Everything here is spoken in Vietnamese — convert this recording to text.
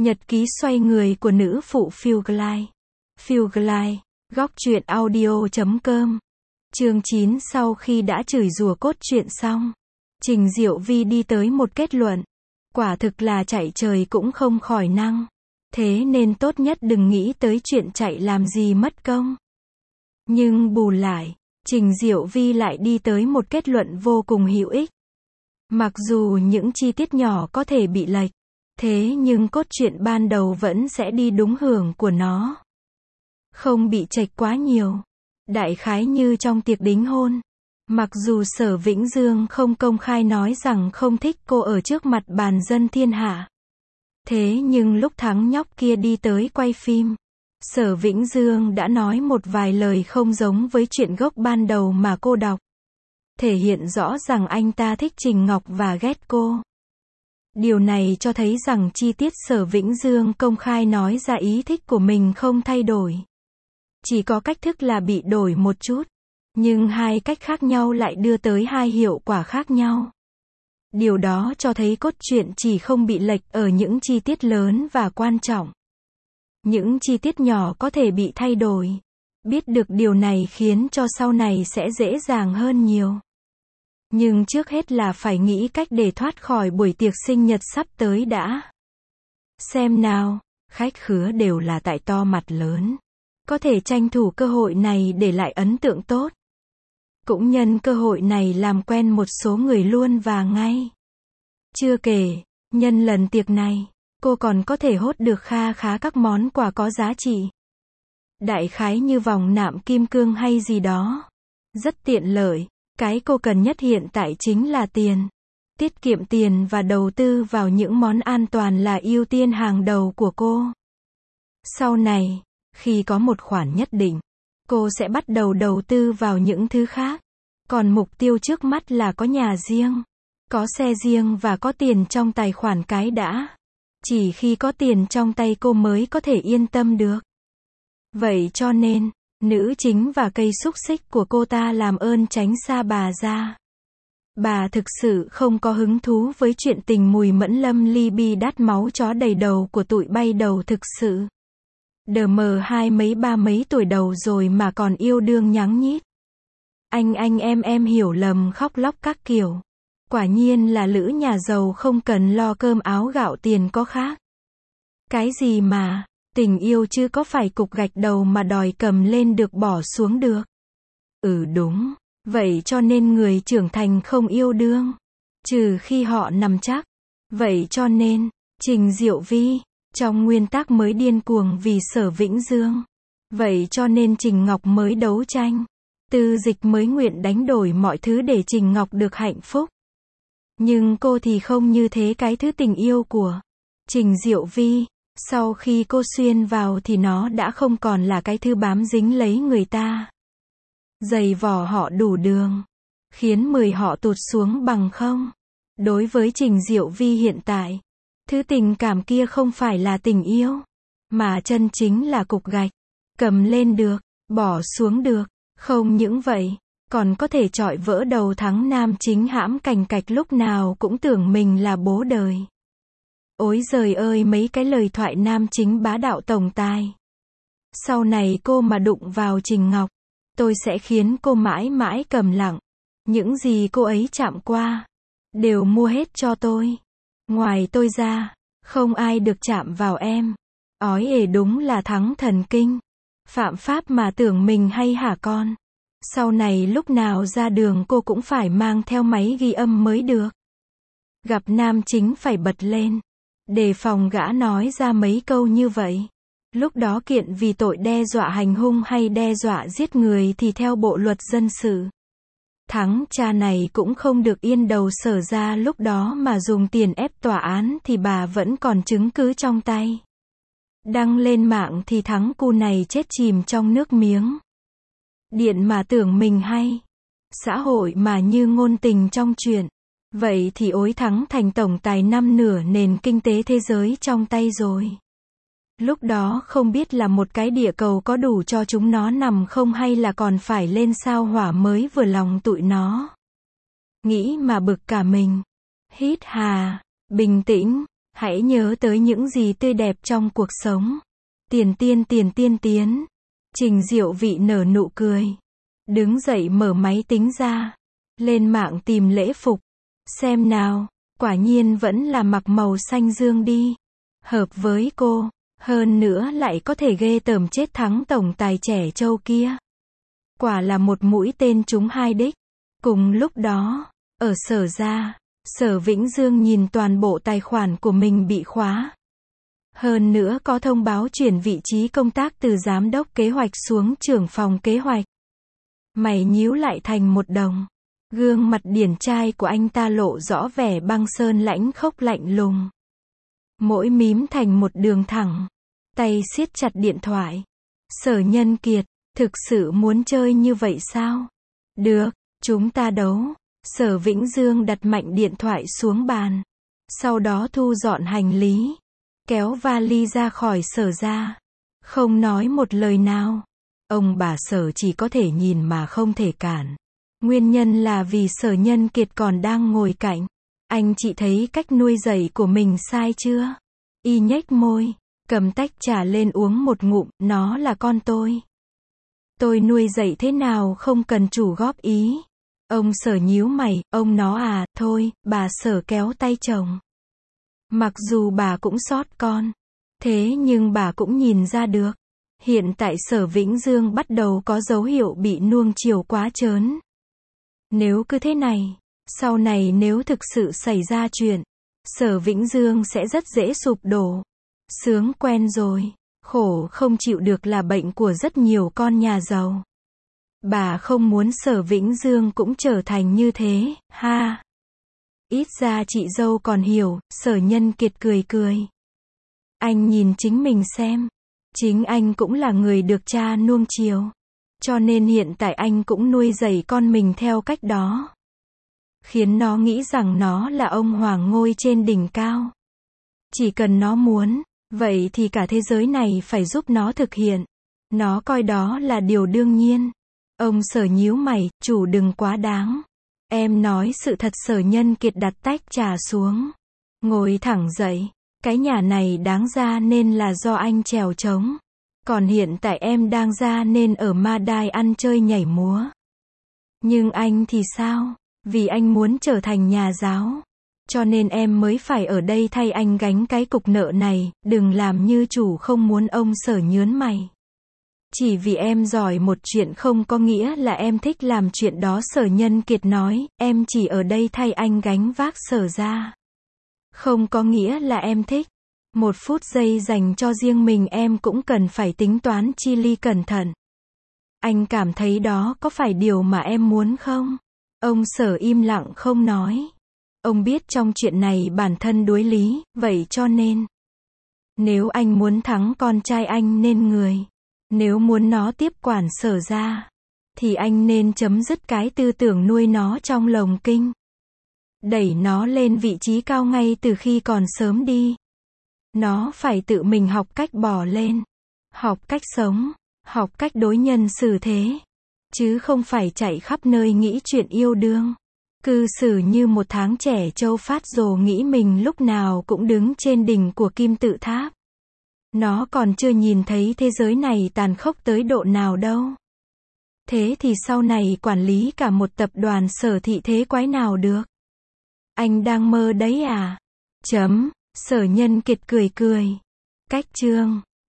Nhật ký xoay người của nữ phụ Phiêu Glide. Phiêu Glide, góc truyện audio.com. Chương 9. Sau khi đã chửi rủa cốt truyện xong, Trình Diệu Vi đi tới một kết luận. Quả thực là chạy trời cũng không khỏi năng. Thế nên tốt nhất đừng nghĩ tới chuyện chạy làm gì mất công. Nhưng bù lại, Trình Diệu Vi lại đi tới một kết luận vô cùng hữu ích. Mặc dù những chi tiết nhỏ có thể bị lệch, thế nhưng cốt truyện ban đầu vẫn sẽ đi đúng hưởng của nó. Không bị chệch quá nhiều. Đại khái như trong tiệc đính hôn. Mặc dù Sở Vĩnh Dương không công khai nói rằng không thích cô ở trước mặt bàn dân thiên hạ. Thế nhưng lúc thằng nhóc kia đi tới quay phim, Sở Vĩnh Dương đã nói một vài lời không giống với chuyện gốc ban đầu mà cô đọc. Thể hiện rõ rằng anh ta thích Trình Ngọc và ghét cô. Điều này cho thấy rằng chi tiết Sở Vĩnh Dương công khai nói ra ý thích của mình không thay đổi. Chỉ có cách thức là bị đổi một chút. Nhưng hai cách khác nhau lại đưa tới hai hiệu quả khác nhau. Điều đó cho thấy cốt truyện chỉ không bị lệch ở những chi tiết lớn và quan trọng. Những chi tiết nhỏ có thể bị thay đổi. Biết được điều này khiến cho sau này sẽ dễ dàng hơn nhiều. Nhưng trước hết là phải nghĩ cách để thoát khỏi buổi tiệc sinh nhật sắp tới đã. Xem nào, khách khứa đều là tại to mặt lớn. Có thể tranh thủ cơ hội này để lại ấn tượng tốt. Cũng nhân cơ hội này làm quen một số người luôn và ngay. Chưa kể, nhân lần tiệc này, cô còn có thể hốt được kha khá các món quà có giá trị. Đại khái như vòng nạm kim cương hay gì đó. Rất tiện lợi. Cái cô cần nhất hiện tại chính là tiền. Tiết kiệm tiền và đầu tư vào những món an toàn là ưu tiên hàng đầu của cô. Sau này, khi có một khoản nhất định, cô sẽ bắt đầu tư vào những thứ khác. Còn mục tiêu trước mắt là có nhà riêng, có xe riêng và có tiền trong tài khoản cái đã. Chỉ khi có tiền trong tay cô mới có thể yên tâm được. Vậy cho nên, nữ chính và cây xúc xích của cô ta làm ơn tránh xa bà ra. Bà thực sự không có hứng thú với chuyện tình mùi mẫn lâm ly bi đắt máu chó đầy đầu của tụi bay đầu thực sự. Đờ mờ hai mấy ba mấy tuổi đầu rồi mà còn yêu đương nháng nhít. Anh em hiểu lầm khóc lóc các kiểu. Quả nhiên là lữ nhà giàu không cần lo cơm áo gạo tiền có khác. Cái gì mà, tình yêu chứ có phải cục gạch đầu mà đòi cầm lên được bỏ xuống được. Đúng, vậy cho nên người trưởng thành không yêu đương. Trừ khi họ nằm chắc. Vậy cho nên, Trình Diệu Vi, trong nguyên tắc mới điên cuồng vì Sở Vĩnh Dương. Vậy cho nên Trình Ngọc mới đấu tranh. Tư Dịch mới nguyện đánh đổi mọi thứ để Trình Ngọc được hạnh phúc. Nhưng cô thì không như thế. Cái thứ tình yêu của Trình Diệu Vi, sau khi cô xuyên vào thì nó đã không còn là cái thứ bám dính lấy người ta. Giày vò họ đủ đường, khiến 10 họ tụt xuống bằng không. Đối với Trình Diệu Vi hiện tại, thứ tình cảm kia không phải là tình yêu, mà chân chính là cục gạch. Cầm lên được, bỏ xuống được. Không những vậy, còn có thể chọi vỡ đầu thắng nam chính hãm cành cạch lúc nào cũng tưởng mình là bố đời. Ối giời ơi, mấy cái lời thoại nam chính bá đạo tổng tài. Sau này cô mà đụng vào Trình Ngọc, tôi sẽ khiến cô mãi mãi cầm lặng. Những gì cô ấy chạm qua, đều mua hết cho tôi. Ngoài tôi ra, không ai được chạm vào em. Ói đúng là thắng thần kinh. Phạm pháp mà tưởng mình hay hả con. Sau này lúc nào ra đường cô cũng phải mang theo máy ghi âm mới được. Gặp nam chính phải bật lên, đề phòng gã nói ra mấy câu như vậy. Lúc đó kiện vì tội đe dọa hành hung hay đe dọa giết người thì theo bộ luật dân sự. Thắng cha này cũng không được yên đầu Sở ra lúc đó mà dùng tiền ép tòa án thì bà vẫn còn chứng cứ trong tay. Đăng lên mạng thì thắng cu này chết chìm trong nước miếng điện mà tưởng mình hay. Xã hội mà như ngôn tình trong truyện. Vậy thì ối thắng thành tổng tài năm nửa nền kinh tế thế giới trong tay rồi. Lúc đó không biết là một cái địa cầu có đủ cho chúng nó nằm không hay là còn phải lên sao hỏa mới vừa lòng tụi nó. Nghĩ mà bực cả mình. Hít hà, bình tĩnh, Hãy nhớ tới những gì tươi đẹp trong cuộc sống. Tiền tiến. Trình Diệu Vị nở nụ cười. Đứng dậy mở máy tính ra. Lên mạng tìm lễ phục. Xem nào, quả nhiên vẫn là mặc màu xanh dương đi. Hợp với cô, hơn nữa lại có thể ghê tởm chết thắng tổng tài trẻ Châu kia. Quả là một mũi tên trúng hai đích. Cùng lúc đó, ở Sở ra, Sở Vĩnh Dương nhìn toàn bộ tài khoản của mình bị khóa. Hơn nữa có thông báo chuyển vị trí công tác từ giám đốc kế hoạch xuống trưởng phòng kế hoạch. Mày nhíu lại thành một đồng. Gương mặt điển trai của anh ta lộ rõ vẻ băng sơn lãnh khốc lạnh lùng. Mỗi mím thành một đường thẳng. Tay siết chặt điện thoại. Sở Nhân Kiệt, thực sự muốn chơi như vậy sao? Được, chúng ta đấu. Sở Vĩnh Dương đặt mạnh điện thoại xuống bàn. Sau đó thu dọn hành lý. Kéo vali ra khỏi Sở ra. Không nói một lời nào. Ông bà Sở chỉ có thể nhìn mà không thể cản. Nguyên nhân là vì Sở Nhân Kiệt còn đang ngồi cạnh. Anh chị thấy cách nuôi dạy của mình sai chưa? Y nhếch môi, cầm tách trà lên uống một ngụm, nó là con tôi. Tôi nuôi dạy thế nào không cần chủ góp ý. Ông Sở nhíu mày, ông nó à, thôi, bà Sở kéo tay chồng. Mặc dù bà cũng sót con, thế nhưng bà cũng nhìn ra được. Hiện tại Sở Vĩnh Dương bắt đầu có dấu hiệu bị nuông chiều quá trớn. Nếu cứ thế này, sau này nếu thực sự xảy ra chuyện, Sở Vĩnh Dương sẽ rất dễ sụp đổ. Sướng quen rồi, khổ không chịu được là bệnh của rất nhiều con nhà giàu. Bà không muốn Sở Vĩnh Dương cũng trở thành như thế, ha. Ít ra chị dâu còn hiểu, Sở Nhân Kiệt cười cười. Anh nhìn chính mình xem. Chính anh cũng là người được cha nuông chiều. Cho nên hiện tại anh cũng nuôi dạy con mình theo cách đó. Khiến nó nghĩ rằng nó là ông hoàng ngôi trên đỉnh cao. Chỉ cần nó muốn, vậy thì cả thế giới này phải giúp nó thực hiện. Nó coi đó là điều đương nhiên. Ông Sở nhíu mày, chủ đừng quá đáng. Em nói sự thật. Sở Nhân Kiệt đặt tách trà xuống. Ngồi thẳng dậy. Cái nhà này đáng ra nên là do anh trèo trống. Còn hiện tại em đang ra nên ở ma đài ăn chơi nhảy múa. Nhưng anh thì sao? Vì anh muốn trở thành nhà giáo. Cho nên em mới phải ở đây thay anh gánh cái cục nợ này, đừng làm như chủ không muốn. Ông Sở nhớn mày. Chỉ vì em giỏi một chuyện không có nghĩa là em thích làm chuyện đó. Sở Nhân Kiệt nói, em chỉ ở đây thay anh gánh vác Sở ra. Không có nghĩa là em thích. Một phút giây dành cho riêng mình em cũng cần phải tính toán chi ly cẩn thận. Anh cảm thấy đó có phải điều mà em muốn không? Ông Sở im lặng không nói. Ông biết trong chuyện này bản thân đối lý, vậy cho nên. Nếu anh muốn thắng con trai anh nên người. Nếu muốn nó tiếp quản Sở ra. Thì anh nên chấm dứt cái tư tưởng nuôi nó trong lồng kinh. Đẩy nó lên vị trí cao ngay từ khi còn sớm đi. Nó phải tự mình học cách bò lên. Học cách sống. Học cách đối nhân xử thế. Chứ không phải chạy khắp nơi nghĩ chuyện yêu đương. Cư xử như một tháng trẻ trâu phát rồ nghĩ mình lúc nào cũng đứng trên đỉnh của kim tự tháp. Nó còn chưa nhìn thấy thế giới này tàn khốc tới độ nào đâu. Thế thì sau này quản lý cả một tập đoàn Sở thị thế quái nào được. Anh đang mơ đấy à? Sở Nhân Kiệt cười cười. Cách chương